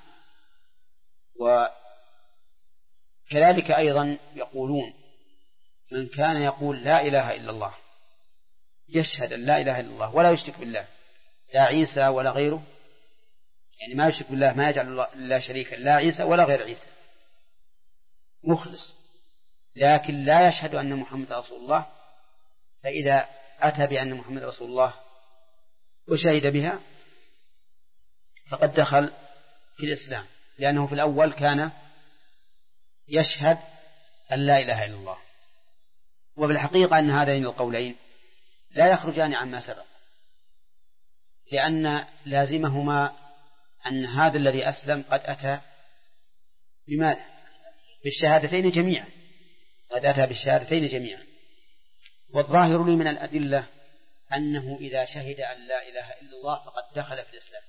وكذلك أيضا يقولون من كان يقول لا إله إلا الله، يشهد أن لا إله إلا الله ولا يشرك بالله، لا عيسى ولا غيره، يعني ما يشرك بالله، ما يجعل الله شريكا، لا عيسى ولا غير عيسى، مخلص، لكن لا يشهد أن محمد رسول الله، فإذا أتى بأن محمد رسول الله وشهد بها فقد دخل في الإسلام، لأنه في الأول كان يشهد أن لا إله إلا الله. وبالحقيقة أن هذين القولين لا يخرجان عما سبق، لأن لازمهما أن هذا الذي أسلم قد أتى بماذا؟ بالشهادتين جميعا، قد أتى بالشهادتين جميعا. والظاهر لي من الأدلة أنه إذا شهد أن لا إله إلا الله فقد دخل في الإسلام،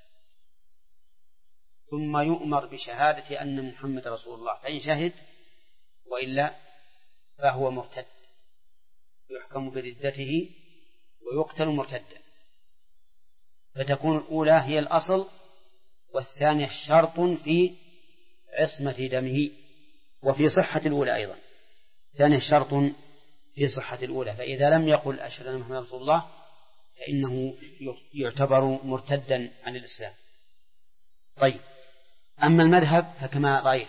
ثم يؤمر بشهادة أن محمد رسول الله، فإن شهد وإلا فهو مرتد، يحكم بردته ويقتل مرتدا، فتكون الأولى هي الأصل، والثانية شرط في عصمة دمه وفي صحة الأولى أيضا، ثانية شرط في صحة الأولى، فإذا لم يقل أشهد أن محمد رسول الله فإنه يعتبر مرتدا عن الإسلام. طيب، أما المذهب فكما رأيت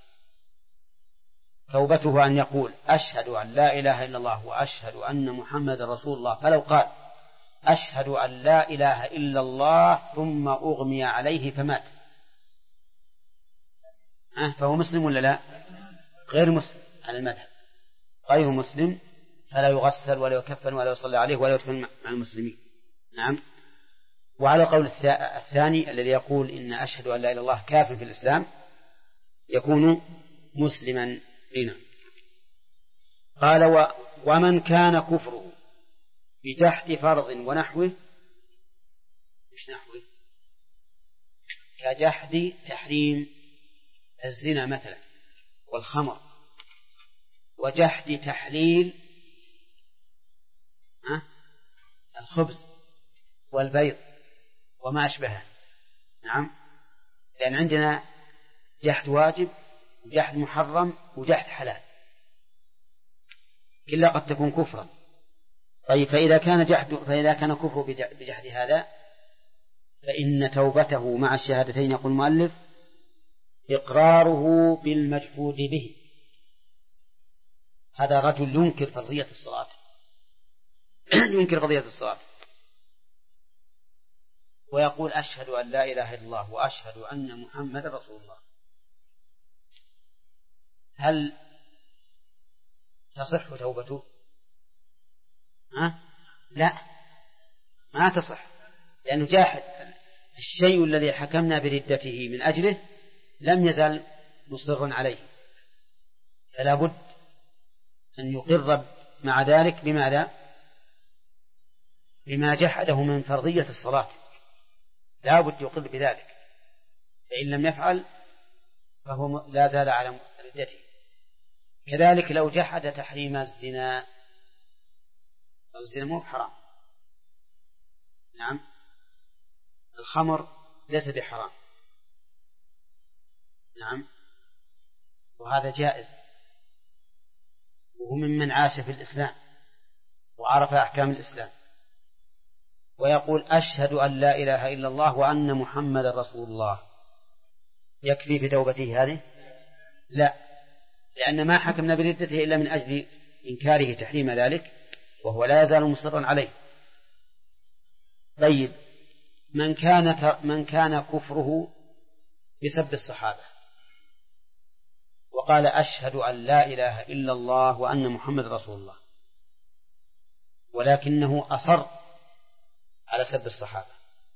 توبته أن يقول أشهد أن لا إله إلا الله وأشهد أن محمد رسول الله، فلو قال أشهد أن لا إله إلا الله ثم أغمي عليه فمات فهو مسلم ولا لا؟ غير مسلم على المذهب، غير مسلم، فلا يغسل ولا يكفن ولا يصلي عليه ولا يدفن مع المسلمين. نعم. وعلى القول الثاني الذي يقول إن أشهد أن لا إله إلا الله كافر في الإسلام يكون مسلما هنا. قال ومن كان كفره بتحت فرض ونحوه، مش نحوه، كجحد تحريم الزنا مثلا والخمر، وجحد تحليل الخبز والبيض وما أشبهه. نعم. لأن عندنا جحد واجب وجحد محرم وجحد حلال، كلا قد تكون كفرا. طيب، فإذا كان كفر بجحد هذا فإن توبته مع الشهادتين، يقول المؤلف، إقراره بالمجحود به. هذا رجل ينكر فرضية الصلاة ينكر فرضية الصلاة ويقول أشهد أن لا إله إلا الله وأشهد أن محمد رسول الله، هل تصح توبته؟ لا، ما تصح، لأنه جاحد الشيء الذي حكمنا بردته من أجله لم يزل مصرا عليه، فلا بد أن يقر مع ذلك بماذا؟ بما جحده من فرضية الصلاة، لا بد يقر بذلك، فإن لم يفعل فهو لا زال على ردته. كذلك لو جحد تحريم الزنا، الزنا مو حرام، نعم، الخمر ليس بحرام، نعم، وهذا جائز، وهو ممن عاش في الإسلام وعرف أحكام الإسلام، ويقول أشهد أن لا إله إلا الله وأن محمد رسول الله، يكفي في توبته هذه؟ لا، لأن ما حكمنا بردته إلا من أجل إنكاره تحريم ذلك، وهو لا يزال مصرا عليه. طيب، من كان كفره بسب الصحابة وقال أشهد أن لا إله إلا الله وأن محمد رسول الله، ولكنه أصر على سب الصحابة،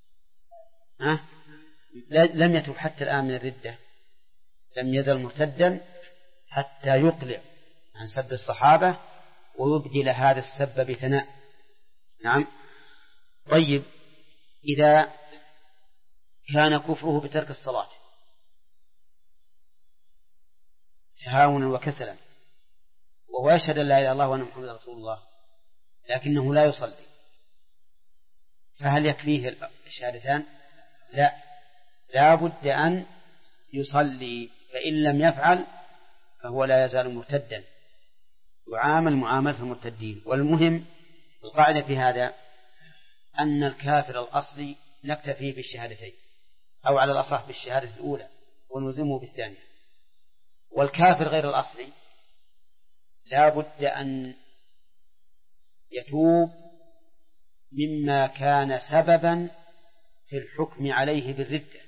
لم يتب حتى الآن من الردة، لم يزل مرتدا حتى يقلع عن سب الصحابة ويبدل هذا السب بثناء. نعم. طيب، إذا كان كفره بترك الصلاة تهاونا وكسلا وهو يشهد أن لا إله إلا الله وأن محمدا رسول الله لكنه لا يصلي، فهل يكفيه الشهادتان؟ لا بد أن يصلي، فإن لم يفعل فهو لا يزال مرتدا، يعامل معاملة المرتدين. والمهم القاعدة في هذا أن الكافر الأصلي نكتفي بالشهادتين، أو على الأصح بالشهادة الأولى ونلزمه بالثانية. والكافر غير الأصلي لا بد أن يتوب مما كان سببا في الحكم عليه بالردة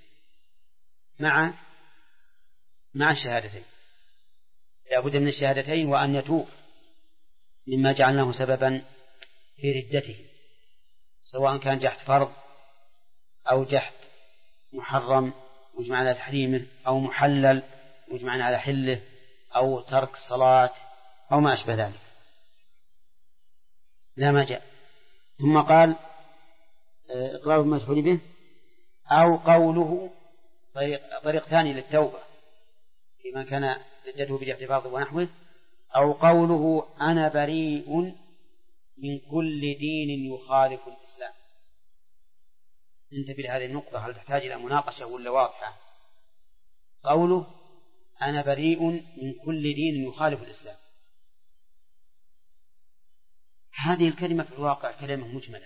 مع الشهادتين. لا بد من الشهادتين وأن يتوب مما جعلناه سببا في ردته، سواء كان جحد فرض أو جحد محرم مجمع على تحريمه، أو محلل مجمع على حله، أو ترك صلاة أو ما أشبه ذلك. لا ما جاء. ثم قال إقرار المسحول به، أو قوله طريق ثاني للتوبة فيما كان ردته بالاعتراض ونحوه، أو قوله أنا بريء من كل دين يخالف الإسلام. انتبه لهذه النقطة، هل تحتاج إلى مناقشة ولا واضحة؟ قوله أنا بريء من كل دين يخالف الإسلام، هذه الكلمة في الواقع كلمة مجملة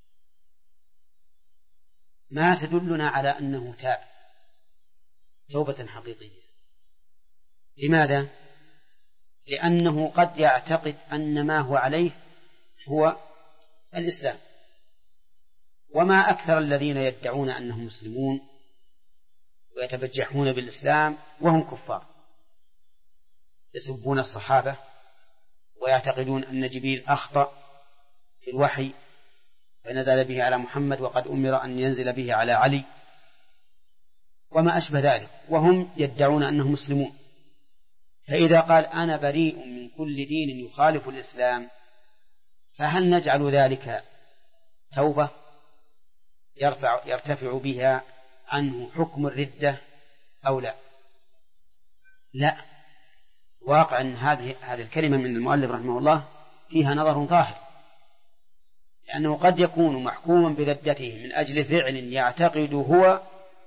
ما تدلنا على أنه تاب توبة حقيقية. لماذا؟ لأنه قد يعتقد أن ما هو عليه هو الإسلام، وما أكثر الذين يدعون أنهم مسلمون ويتبجحون بالإسلام وهم كفار، يسبون الصحابة ويعتقدون أن جبريل أخطأ في الوحي فنزل به على محمد وقد أمر أن ينزل به على علي وما أشبه ذلك، وهم يدعون أنهم مسلمون. فإذا قال أنا بريء من كل دين يخالف الإسلام، فهل نجعل ذلك توبة يرتفع بها عنه حكم الردة أو لا؟ لا. واقع أن هذه الكلمة من المؤلف رحمه الله فيها نظر ظاهر، لأنه قد يكون محكوما بردته من أجل فعل يعتقد هو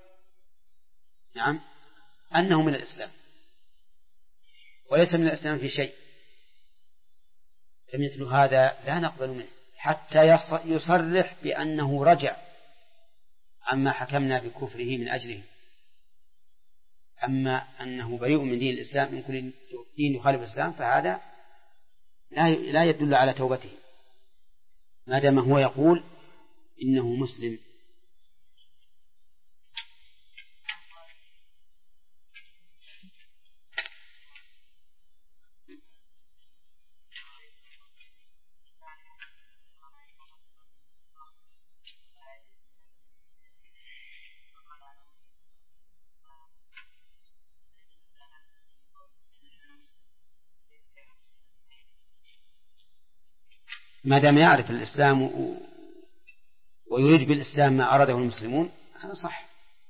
أنه من الإسلام وليس من الإسلام في شيء، فمثل هذا لا نقبل منه حتى يصرح بأنه رجع عما حكمنا بكفره من أجله. أما أنه بريء من دين الإسلام من كل دين يخالف الإسلام فهذا لا يدل على توبته ما دام هو يقول إنه مسلم. ما دام يعرف الإسلام ويريد بالإسلام ما أراده المسلمون هذا صح.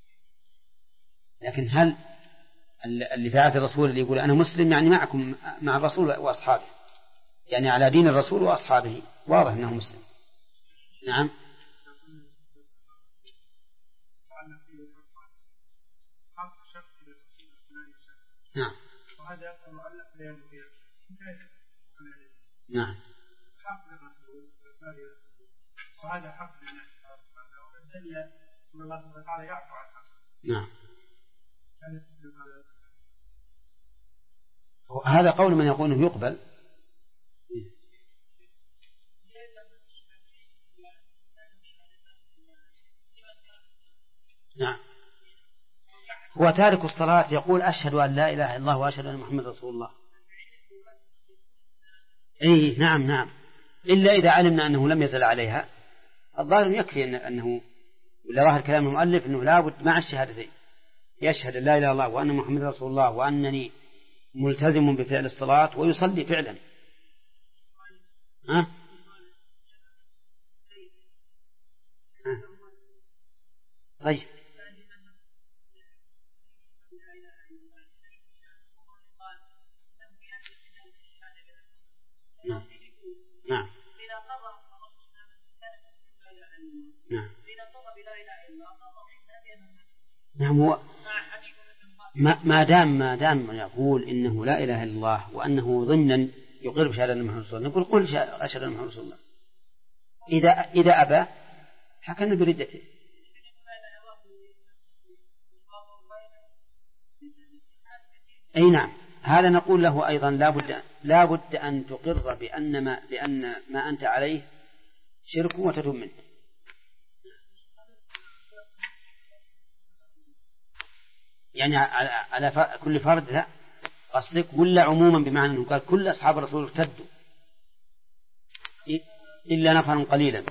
لكن هل اللي في عهد الرسول اللي يقول أنا مسلم يعني معكم مع الرسول وأصحابه، يعني على دين الرسول وأصحابه، واضح أنه مسلم. نعم. نعم. نعم. وهذا حق لله والدنيا من الله سبحانه وتعالى يعفو عن حقه. نعم. هذا قول من يقول انه يقبل. نعم. هو تارك الصلاة يقول أشهد أن لا إله إلا الله وأشهد أن محمد رسول الله. أي نعم. إلا إذا علمنا أنه لم يزل عليها. الظاهر يكفي أنه ولا ظاهر كلام المؤلف أنه لا بد مع الشهادتين يشهد لا إله إلا الله وأن محمد رسول الله وأنني ملتزم بفعل الصلاة ويصلي فعلا. طيب نعم نعم نعم نعم. هو ما دام يقول إنه لا إله إلا الله وأنه ضمنا يقر بشهادة محمد رسول الله، نقول قل أشهد أن محمد رسول الله. إذا أبى حكمنا بردته. أي نعم، هذا نقول له أيضا لا بد أن تقر بأن ما أنت عليه شرك وتتوب منه. يعني على كل فرد لا قصدك، ولا عموما بمعنى أنه قال كل أصحاب الرسول ارتدوا إلا نفرا قليلا؟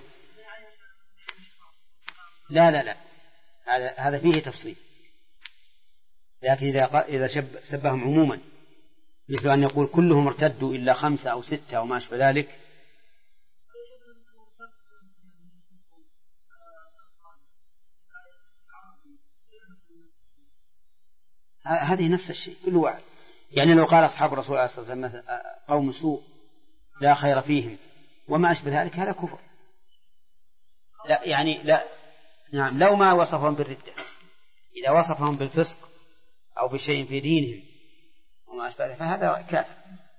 لا هذا فيه تفصيل، لكن إذا سبهم عموما مثل أن يقول كلهم ارتدوا إلا 5 أو 6 أو ما أشبه ذلك، هذه نفس الشيء كل واحد. يعني لو قال أصحاب الرسول صلى الله عليه وسلم قوم سوء لا خير فيهم وما أشبه ذلك، هذا كفر. لا يعني لا نعم، لو ما وصفهم بالردة، إذا وصفهم بالفسق أو بشيء في دينهم وما أشبه ذلك فهذا كافر.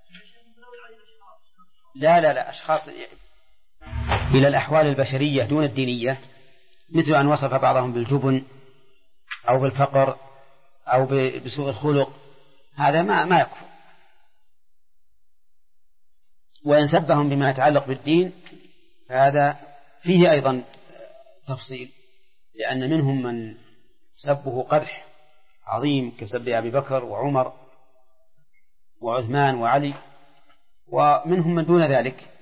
لا أشخاص إلى الأحوال البشرية دون الدينية، مثل أن وصف بعضهم بالجبن أو بالفقر أو بسوء الخلق، هذا ما يكفر. وإن سبهم بما يتعلق بالدين فهذا فيه أيضا تفصيل، لأن منهم من سبه قدح عظيم كسب أبي بكر وعمر وعثمان وعلي، ومنهم من دون ذلك